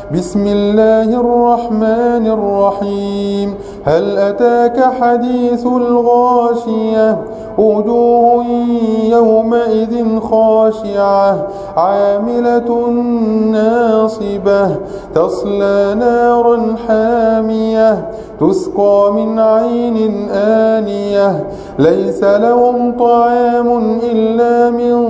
بسم الله الرحمن الرحيم. هل أتاك حديث الغاشية؟ وجوه يومئذ خاشعة عاملة ناصبة تصلى نارا حامية تسقى من عين آنية ليس لهم طعام إلا من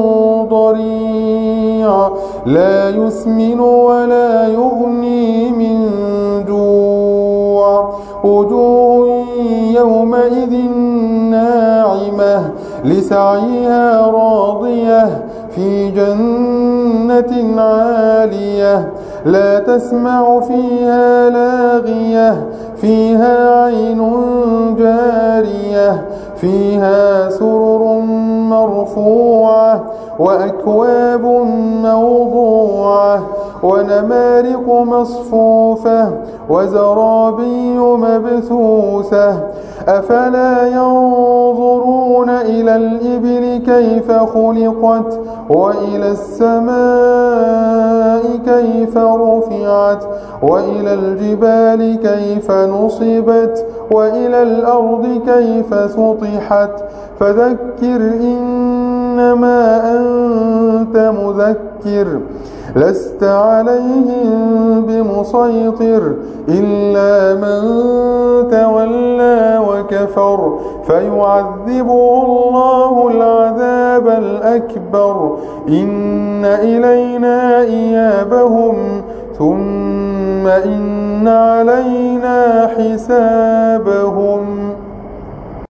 ضريع لا يسمن ولا يغني من جوع. وجوه يومئذ ناعمة لسعيها راضية في جنة عالية لا تسمع فيها لاغية فيها عين جارية فيها سرر مرفوعة وأكواب موضوعة ونمارق مصفوفة وزرابي مبثوثة. أفلا ينظرون إلى الإبل كيف خلقت وإلى السماء كيف رفعت وإلى الجبال كيف نصبت وإلى الأرض كيف سطحت. فذكر إنما أنت مذكر لست عليهم بمسيطر إلا من تولى وكفر فيعذبه الله العذاب الأكبر. إن إلينا إيابهم ثم إن علينا حسابهم.